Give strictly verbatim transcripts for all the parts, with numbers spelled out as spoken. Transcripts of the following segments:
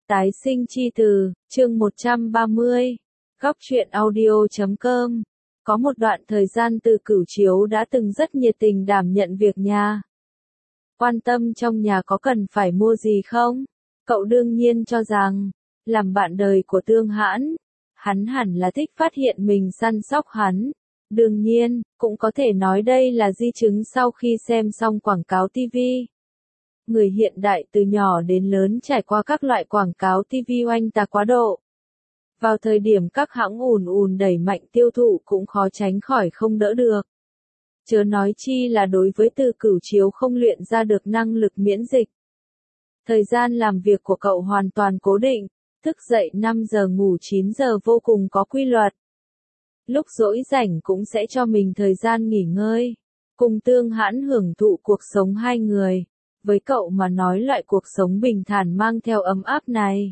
Tái sinh chi từ, chương một trăm ba mươi, góc truyện audio chấm com. Có một đoạn thời gian Từ Cửu Chiếu đã từng rất nhiệt tình đảm nhận việc nhà. Quan tâm trong nhà có cần phải mua gì không? Cậu đương nhiên cho rằng, làm bạn đời của Tương Hãn, hắn hẳn là thích phát hiện mình săn sóc hắn. Đương nhiên, cũng có thể nói đây là di chứng sau khi xem xong quảng cáo ti vi. Người hiện đại từ nhỏ đến lớn trải qua các loại quảng cáo ti vi oanh tạc quá độ. Vào thời điểm các hãng ùn ùn đẩy mạnh tiêu thụ cũng khó tránh khỏi không đỡ được. Chớ nói chi là đối với Từ Cửu Chiếu không luyện ra được năng lực miễn dịch. Thời gian làm việc của cậu hoàn toàn cố định, thức dậy năm giờ ngủ chín giờ vô cùng có quy luật. Lúc rỗi rảnh cũng sẽ cho mình thời gian nghỉ ngơi, cùng Tương Hãn hưởng thụ cuộc sống hai người. Với cậu mà nói loại cuộc sống bình thản mang theo ấm áp này,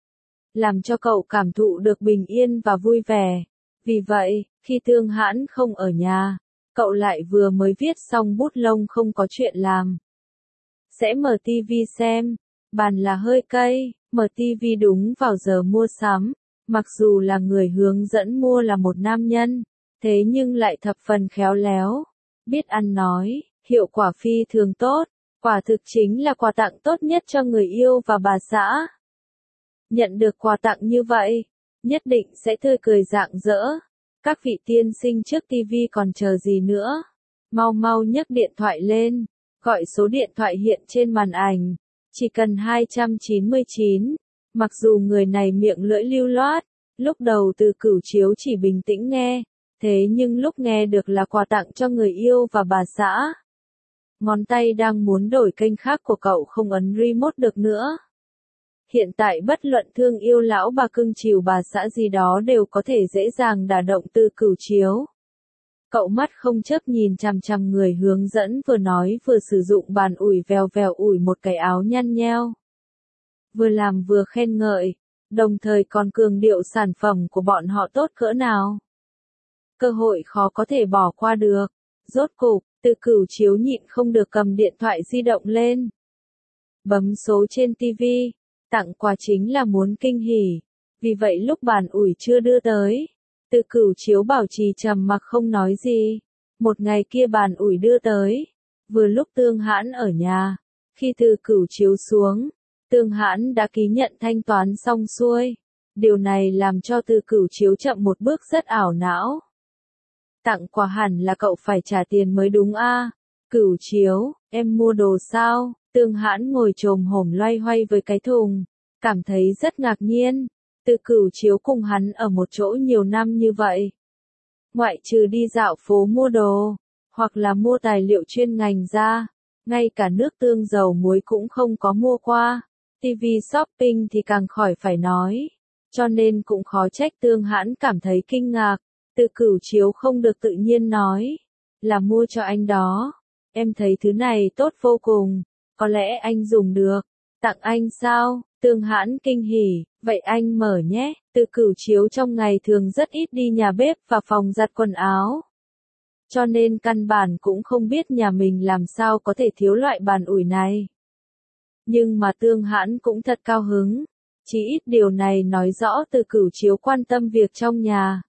làm cho cậu cảm thụ được bình yên và vui vẻ. Vì vậy, khi Tương Hãn không ở nhà, cậu lại vừa mới viết xong bút lông không có chuyện làm. Sẽ mở ti vi xem, bàn là hơi cay, mở ti vi đúng vào giờ mua sắm. Mặc dù là người hướng dẫn mua là một nam nhân, thế nhưng lại thập phần khéo léo, biết ăn nói, hiệu quả phi thường tốt. Quả thực chính là quà tặng tốt nhất cho người yêu và bà xã. Nhận được quà tặng như vậy, nhất định sẽ tươi cười rạng rỡ. Các vị tiên sinh trước ti vi còn chờ gì nữa? Mau mau nhấc điện thoại lên, gọi số điện thoại hiện trên màn ảnh, chỉ cần hai trăm chín mươi chín. Mặc dù người này miệng lưỡi lưu loát, lúc đầu Từ Cửu Chiếu chỉ bình tĩnh nghe, thế nhưng lúc nghe được là quà tặng cho người yêu và bà xã, ngón tay đang muốn đổi kênh khác của cậu không ấn remote được nữa. Hiện tại bất luận thương yêu lão bà cưng chiều bà xã gì đó đều có thể dễ dàng đả động Từ Cửu Chiếu. Cậu mắt không chớp nhìn chằm chằm người hướng dẫn vừa nói vừa sử dụng bàn ủi vèo vèo ủi một cái áo nhăn nheo. Vừa làm vừa khen ngợi, đồng thời còn cường điệu sản phẩm của bọn họ tốt cỡ nào. Cơ hội khó có thể bỏ qua được. Rốt cục, Từ Cửu Chiếu nhịn không được cầm điện thoại di động lên. Bấm số trên ti vi, tặng quà chính là muốn kinh hỉ. Vì vậy lúc bàn ủi chưa đưa tới, Từ Cửu Chiếu bảo trì trầm mặc không nói gì. Một ngày kia bàn ủi đưa tới, vừa lúc Tương Hãn ở nhà. Khi Từ Cửu Chiếu xuống, Tương Hãn đã ký nhận thanh toán xong xuôi. Điều này làm cho Từ Cửu Chiếu chậm một bước rất ảo não. Tặng quà hẳn là cậu phải trả tiền mới đúng a. À? Cửu Chiếu, em mua đồ sao? Tương Hãn ngồi chồm hổm loay hoay với cái thùng, cảm thấy rất ngạc nhiên. Từ Cửu Chiếu cùng hắn ở một chỗ nhiều năm như vậy, ngoại trừ đi dạo phố mua đồ, hoặc là mua tài liệu chuyên ngành ra, ngay cả nước tương dầu muối cũng không có mua qua. ti vi shopping thì càng khỏi phải nói, cho nên cũng khó trách Tương Hãn cảm thấy kinh ngạc. Từ Cửu Chiếu không được tự nhiên nói, là mua cho anh đó. Em thấy thứ này tốt vô cùng, có lẽ anh dùng được. Tặng anh sao? Tương Hãn kinh hỉ, vậy anh mở nhé. Từ Cửu Chiếu trong ngày thường rất ít đi nhà bếp và phòng giặt quần áo, cho nên căn bản cũng không biết nhà mình làm sao có thể thiếu loại bàn ủi này. Nhưng mà Tương Hãn cũng thật cao hứng, chỉ ít điều này nói rõ Từ Cửu Chiếu quan tâm việc trong nhà.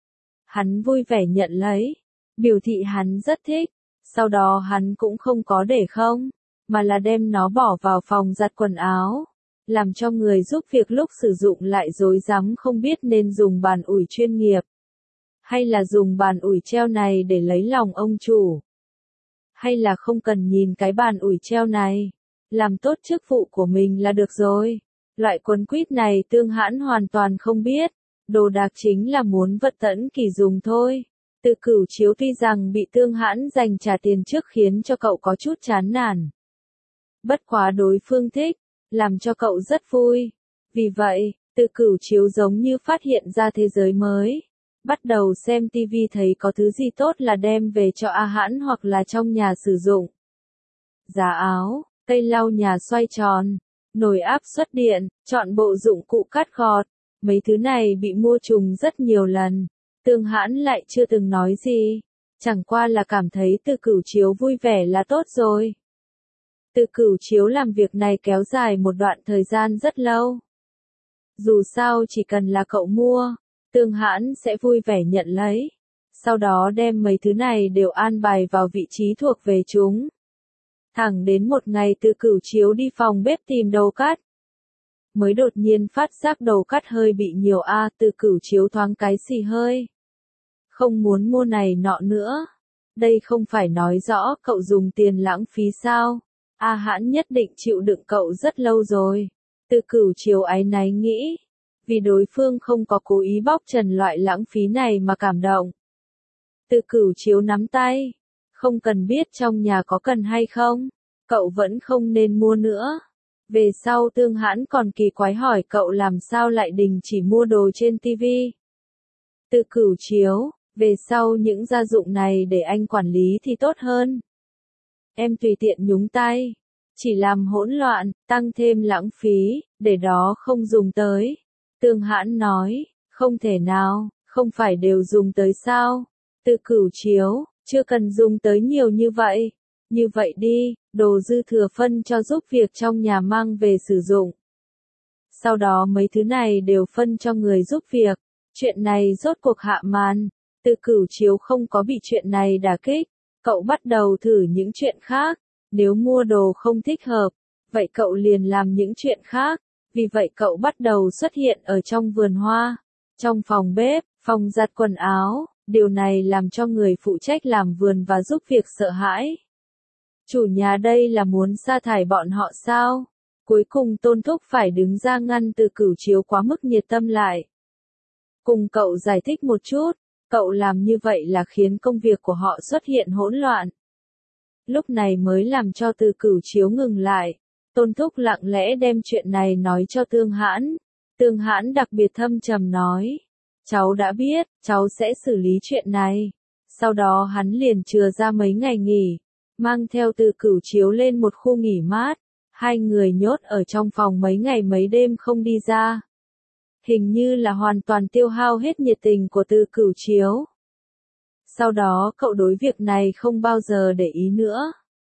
Hắn vui vẻ nhận lấy, biểu thị hắn rất thích, sau đó hắn cũng không có để không, mà là đem nó bỏ vào phòng giặt quần áo, làm cho người giúp việc lúc sử dụng lại rối rắm không biết nên dùng bàn ủi chuyên nghiệp, hay là dùng bàn ủi treo này để lấy lòng ông chủ, hay là không cần nhìn cái bàn ủi treo này, làm tốt chức vụ của mình là được rồi. Loại quấn quýt này Tương Hãn hoàn toàn không biết. Đồ đạc chính là muốn vật tẫn kỳ dùng thôi. Từ Cửu Chiếu tuy rằng bị Tương Hãn dành trả tiền trước khiến cho cậu có chút chán nản, bất quá đối phương thích, làm cho cậu rất vui. Vì vậy, Từ Cửu Chiếu giống như phát hiện ra thế giới mới. Bắt đầu xem ti vi thấy có thứ gì tốt là đem về cho A Hãn hoặc là trong nhà sử dụng. Giá áo, cây lau nhà xoay tròn, nồi áp suất điện, chọn bộ dụng cụ cắt gọt. Mấy thứ này bị mua trùng rất nhiều lần. Tương Hãn lại chưa từng nói gì, chẳng qua là cảm thấy Từ Cửu Chiếu vui vẻ là tốt rồi. Từ Cửu Chiếu làm việc này kéo dài một đoạn thời gian rất lâu. Dù sao chỉ cần là cậu mua, Tương Hãn sẽ vui vẻ nhận lấy. Sau đó đem mấy thứ này đều an bài vào vị trí thuộc về chúng. Thẳng đến một ngày Từ Cửu Chiếu đi phòng bếp tìm đầu cắt. Mới đột nhiên phát giác đầu cắt hơi bị nhiều a à, Từ Cửu Chiếu thoáng cái xì hơi. Không muốn mua này nọ nữa. Đây không phải nói rõ cậu dùng tiền lãng phí sao? A Hãn nhất định chịu đựng cậu rất lâu rồi. Từ Cửu Chiếu áy náy nghĩ. Vì đối phương không có cố ý bóc trần loại lãng phí này mà cảm động. Từ Cửu Chiếu nắm tay. Không cần biết trong nhà có cần hay không. Cậu vẫn không nên mua nữa. Về sau Tương Hãn còn kỳ quái hỏi cậu làm sao lại đình chỉ mua đồ trên tivi. Từ Cửu Chiếu, về sau những gia dụng này để anh quản lý thì tốt hơn. Em tùy tiện nhúng tay. Chỉ làm hỗn loạn, tăng thêm lãng phí, để đó không dùng tới. Tương Hãn nói, không thể nào, không phải đều dùng tới sao. Từ Cửu Chiếu, chưa cần dùng tới nhiều như vậy. Như vậy đi, đồ dư thừa phân cho giúp việc trong nhà mang về sử dụng. Sau đó mấy thứ này đều phân cho người giúp việc. Chuyện này rốt cuộc hạ màn. Từ Cửu Chiếu không có bị chuyện này đả kích. Cậu bắt đầu thử những chuyện khác. Nếu mua đồ không thích hợp, vậy cậu liền làm những chuyện khác. Vì vậy cậu bắt đầu xuất hiện ở trong vườn hoa, trong phòng bếp, phòng giặt quần áo. Điều này làm cho người phụ trách làm vườn và giúp việc sợ hãi. Chủ nhà đây là muốn sa thải bọn họ sao? Cuối cùng Tôn Thúc phải đứng ra ngăn Từ Cửu Chiếu quá mức nhiệt tâm lại. Cùng cậu giải thích một chút, cậu làm như vậy là khiến công việc của họ xuất hiện hỗn loạn. Lúc này mới làm cho Từ Cửu Chiếu ngừng lại. Tôn Thúc lặng lẽ đem chuyện này nói cho Tương Hãn. Tương Hãn đặc biệt thâm trầm nói. Cháu đã biết, cháu sẽ xử lý chuyện này. Sau đó hắn liền chừa ra mấy ngày nghỉ. Mang theo Từ Cửu Chiếu lên một khu nghỉ mát. Hai người nhốt ở trong phòng mấy ngày mấy đêm không đi ra. Hình như là hoàn toàn tiêu hao hết nhiệt tình của Từ Cửu Chiếu. Sau đó cậu đối việc này không bao giờ để ý nữa.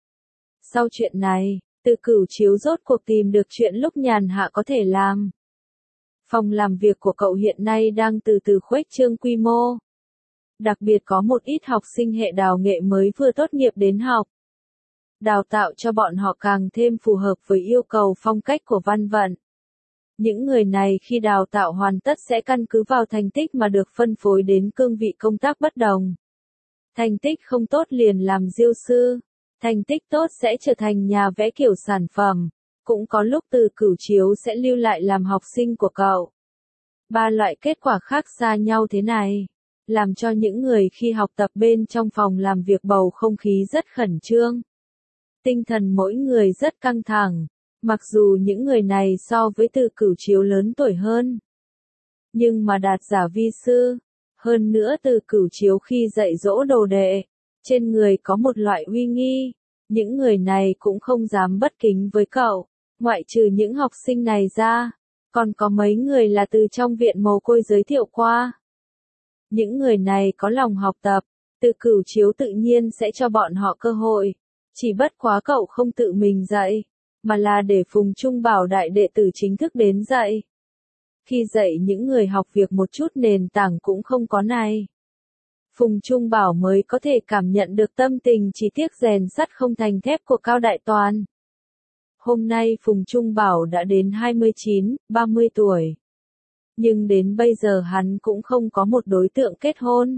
Sau chuyện này, Từ Cửu Chiếu rốt cuộc tìm được chuyện lúc nhàn hạ có thể làm. Phòng làm việc của cậu hiện nay đang từ từ khuếch trương quy mô. Đặc biệt có một ít học sinh hệ đào nghệ mới vừa tốt nghiệp đến học. Đào tạo cho bọn họ càng thêm phù hợp với yêu cầu phong cách của văn vận. Những người này khi đào tạo hoàn tất sẽ căn cứ vào thành tích mà được phân phối đến cương vị công tác bất đồng. Thành tích không tốt liền làm diêu sư. Thành tích tốt sẽ trở thành nhà vẽ kiểu sản phẩm. Cũng có lúc Từ Cửu Chiếu sẽ lưu lại làm học sinh của cậu. Ba loại kết quả khác xa nhau thế này. Làm cho những người khi học tập bên trong phòng làm việc bầu không khí rất khẩn trương. Tinh thần mỗi người rất căng thẳng. Mặc dù những người này so với Từ Cửu Chiếu lớn tuổi hơn. Nhưng mà đạt giả vi sư. Hơn nữa Từ Cửu Chiếu khi dạy dỗ đồ đệ. Trên người có một loại uy nghi. Những người này cũng không dám bất kính với cậu. Ngoại trừ những học sinh này ra. Còn có mấy người là từ trong viện mồ côi giới thiệu qua. Những người này có lòng học tập. Từ Cửu Chiếu tự nhiên sẽ cho bọn họ cơ hội. Chỉ bất quá cậu không tự mình dạy. Mà là để Phùng Trung Bảo đại đệ tử chính thức đến dạy. Khi dạy những người học việc một chút nền tảng cũng không có này. Phùng Trung Bảo mới có thể cảm nhận được tâm tình chỉ tiếc rèn sắt không thành thép của Cao Đại Toàn. Hôm nay Phùng Trung Bảo đã đến hai mươi chín, ba mươi tuổi. Nhưng đến bây giờ hắn cũng không có một đối tượng kết hôn.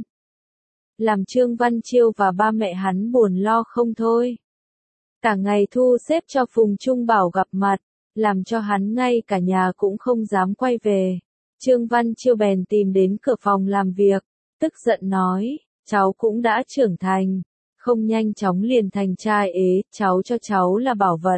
Làm Trương Văn Chiêu và ba mẹ hắn buồn lo không thôi. Cả ngày thu xếp cho Phùng Trung Bảo gặp mặt, làm cho hắn ngay cả nhà cũng không dám quay về. Trương Văn Chiêu bèn tìm đến cửa phòng làm việc, tức giận nói, cháu cũng đã trưởng thành, không nhanh chóng liền thành trai ế, cháu cho cháu là bảo vật.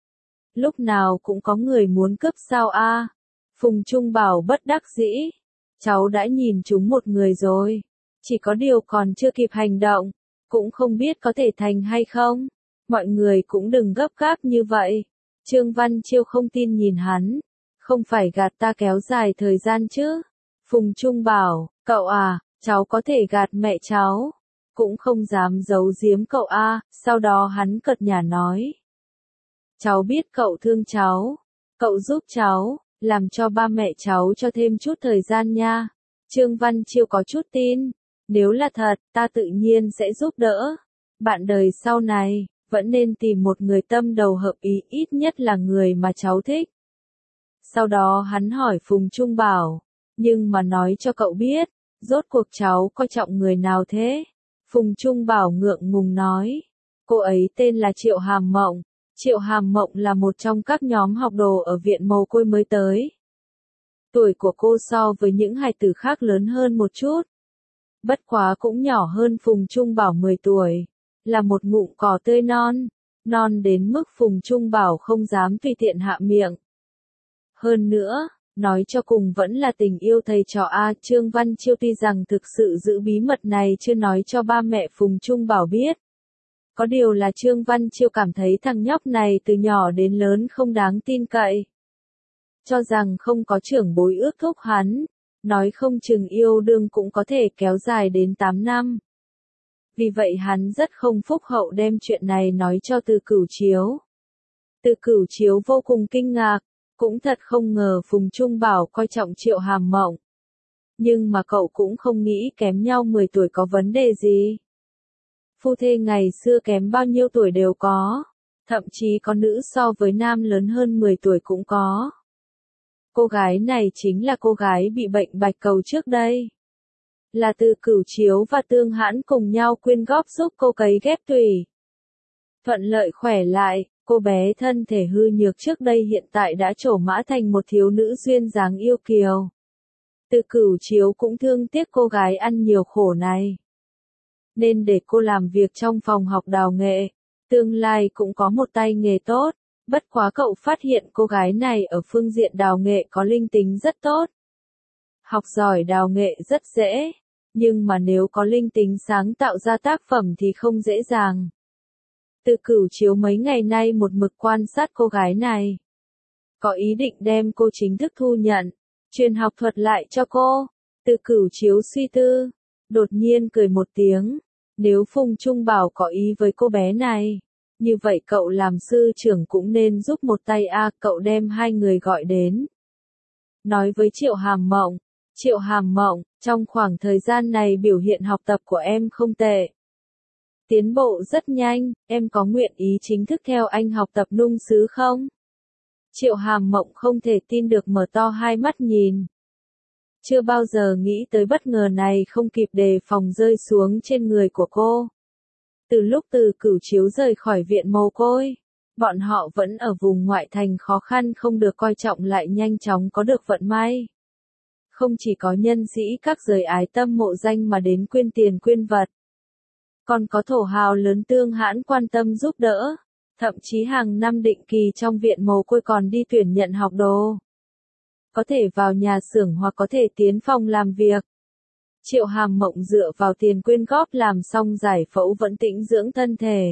Lúc nào cũng có người muốn cướp sao a? Phùng Trung Bảo bất đắc dĩ, cháu đã nhìn chúng một người rồi, chỉ có điều còn chưa kịp hành động, cũng không biết có thể thành hay không. Mọi người cũng đừng gấp gáp như vậy. Trương Văn Chiêu không tin nhìn hắn. Không phải gạt ta kéo dài thời gian chứ. Phùng Trung Bảo, cậu à, cháu có thể gạt mẹ cháu. Cũng không dám giấu giếm cậu a. Sau đó hắn cợt nhả nói. Cháu biết cậu thương cháu. Cậu giúp cháu, làm cho ba mẹ cháu cho thêm chút thời gian nha. Trương Văn Chiêu có chút tin, nếu là thật, ta tự nhiên sẽ giúp đỡ. Bạn đời sau này, vẫn nên tìm một người tâm đầu hợp ý, ít nhất là người mà cháu thích. Sau đó hắn hỏi Phùng Trung Bảo, nhưng mà nói cho cậu biết, rốt cuộc cháu coi trọng người nào thế? Phùng Trung Bảo ngượng ngùng nói, cô ấy tên là Triệu Hàm Mộng. Triệu Hàm Mộng là một trong các nhóm học đồ ở viện mồ côi mới tới. Tuổi của cô so với những hài tử khác lớn hơn một chút. Bất quá cũng nhỏ hơn Phùng Trung Bảo mười tuổi. Là một ngụm cỏ tươi non. Non đến mức Phùng Trung Bảo không dám tùy tiện hạ miệng. Hơn nữa, nói cho cùng vẫn là tình yêu thầy trò A. Trương Văn Chiêu tuy rằng thực sự giữ bí mật này chưa nói cho ba mẹ Phùng Trung Bảo biết. Có điều là Trương Văn Chiêu cảm thấy thằng nhóc này từ nhỏ đến lớn không đáng tin cậy. Cho rằng không có trưởng bối ước thúc hắn, nói không chừng yêu đương cũng có thể kéo dài đến tám năm. Vì vậy hắn rất không phúc hậu đem chuyện này nói cho Từ Cửu Chiếu. Từ Cửu Chiếu vô cùng kinh ngạc, cũng thật không ngờ Phùng Trung Bảo coi trọng Triệu Hàm Mộng. Nhưng mà cậu cũng không nghĩ kém nhau mười tuổi có vấn đề gì. Phu thê ngày xưa kém bao nhiêu tuổi đều có, thậm chí có nữ so với nam lớn hơn mười tuổi cũng có. Cô gái này chính là cô gái bị bệnh bạch cầu trước đây. Là Từ Cửu Chiếu và Tương Hãn cùng nhau quyên góp giúp cô cấy ghép tủy. Thuận lợi khỏe lại, cô bé thân thể hư nhược trước đây hiện tại đã trổ mã thành một thiếu nữ duyên dáng yêu kiều. Từ Cửu Chiếu cũng thương tiếc cô gái ăn nhiều khổ này. Nên để cô làm việc trong phòng học đào nghệ, tương lai cũng có một tay nghề tốt. Bất quá cậu phát hiện cô gái này ở phương diện đào nghệ có linh tính rất tốt. Học giỏi đào nghệ rất dễ, nhưng mà nếu có linh tính sáng tạo ra tác phẩm thì không dễ dàng. Từ Cửu Chiếu mấy ngày nay một mực quan sát cô gái này. Có ý định đem cô chính thức thu nhận, truyền học thuật lại cho cô. Từ Cửu Chiếu suy tư, đột nhiên cười một tiếng. Nếu Phùng Trung Bảo có ý với cô bé này, như vậy cậu làm sư trưởng cũng nên giúp một tay a. Cậu đem hai người gọi đến. Nói với Triệu Hàm Mộng, Triệu Hàm Mộng, trong khoảng thời gian này biểu hiện học tập của em không tệ. Tiến bộ rất nhanh, em có nguyện ý chính thức theo anh học tập nung sứ không? Triệu Hàm Mộng không thể tin được mở to hai mắt nhìn. Chưa bao giờ nghĩ tới bất ngờ này không kịp đề phòng rơi xuống trên người của cô. Từ lúc Từ Cửu Chiếu rời khỏi viện mồ côi, bọn họ vẫn ở vùng ngoại thành khó khăn không được coi trọng lại nhanh chóng có được vận may. Không chỉ có nhân sĩ các giới ái tâm mộ danh mà đến quyên tiền quyên vật. Còn có thổ hào lớn Tương Hãn quan tâm giúp đỡ. Thậm chí hàng năm định kỳ trong viện mồ côi còn đi tuyển nhận học đồ. Có thể vào nhà xưởng hoặc có thể tiến phòng làm việc. Triệu Hàm Mộng dựa vào tiền quyên góp làm xong giải phẫu vẫn tĩnh dưỡng thân thể.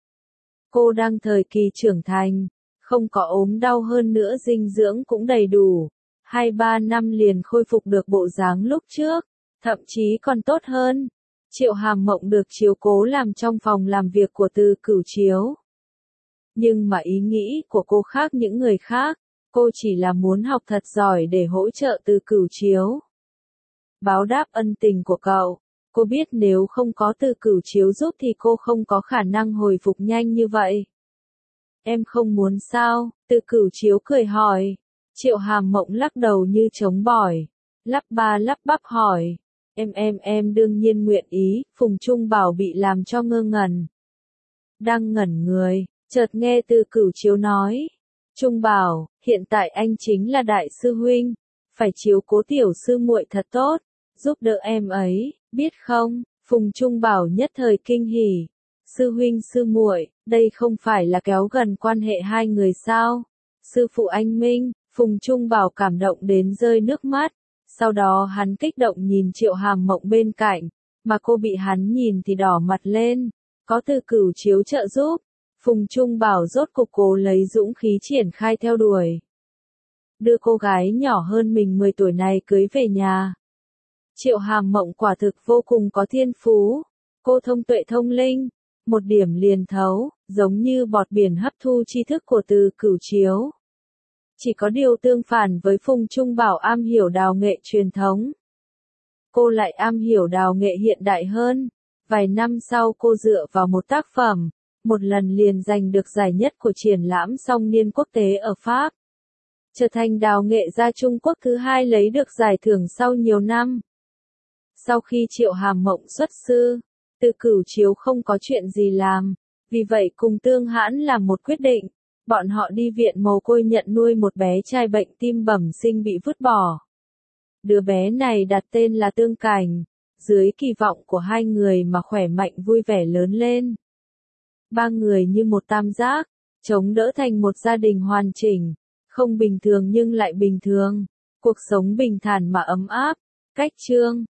Cô đang thời kỳ trưởng thành, không có ốm đau hơn nữa dinh dưỡng cũng đầy đủ. Hai ba năm liền khôi phục được bộ dáng lúc trước, thậm chí còn tốt hơn. Triệu Hàm Mộng được chiếu cố làm trong phòng làm việc của Từ Cửu Chiếu. Nhưng mà ý nghĩ của cô khác những người khác, cô chỉ là muốn học thật giỏi để hỗ trợ Từ Cửu Chiếu. Báo đáp ân tình của cậu, cô biết nếu không có Từ Cửu Chiếu giúp thì cô không có khả năng hồi phục nhanh như vậy. Em không muốn sao? Từ Cửu Chiếu cười hỏi. Triệu Hàm Mộng lắc đầu như trống bỏi, lắp ba lắp bắp hỏi. Em em em đương nhiên nguyện ý. Phùng Trung Bảo bị làm cho ngơ ngẩn. Đang ngẩn người, chợt nghe Từ Cửu Chiếu nói. Trung Bảo, hiện tại anh chính là đại sư huynh, phải chiếu cố tiểu sư muội thật tốt, giúp đỡ em ấy, biết không? Phùng Trung Bảo nhất thời kinh hỉ. Sư huynh sư muội, đây không phải là kéo gần quan hệ hai người sao? Sư phụ anh Minh. Phùng Trung Bảo cảm động đến rơi nước mắt. Sau đó hắn kích động nhìn Triệu Hàm Mộng bên cạnh, mà cô bị hắn nhìn thì đỏ mặt lên. Có Từ Cửu Chiếu trợ giúp, Phùng Trung Bảo rốt cục cố lấy dũng khí triển khai theo đuổi. Đưa cô gái nhỏ hơn mình mười tuổi này cưới về nhà. Triệu Hàm Mộng quả thực vô cùng có thiên phú. Cô thông tuệ thông linh, một điểm liền thấu, giống như bọt biển hấp thu tri thức của Từ Cửu Chiếu. Chỉ có điều tương phản với Phùng Trung Bảo am hiểu đào nghệ truyền thống. Cô lại am hiểu đào nghệ hiện đại hơn. Vài năm sau cô dựa vào một tác phẩm, một lần liền giành được giải nhất của triển lãm song niên quốc tế ở Pháp. Trở thành đào nghệ gia Trung Quốc thứ hai lấy được giải thưởng sau nhiều năm. Sau khi Triệu Hàm Mộng xuất sư, Từ Cửu Chiếu không có chuyện gì làm, vì vậy cùng Tương Hãn làm một quyết định, bọn họ đi viện mồ côi nhận nuôi một bé trai bệnh tim bẩm sinh bị vứt bỏ. Đứa bé này đặt tên là Tương Cảnh, dưới kỳ vọng của hai người mà khỏe mạnh vui vẻ lớn lên. Ba người như một tam giác, chống đỡ thành một gia đình hoàn chỉnh, không bình thường nhưng lại bình thường, cuộc sống bình thản mà ấm áp. Cách chương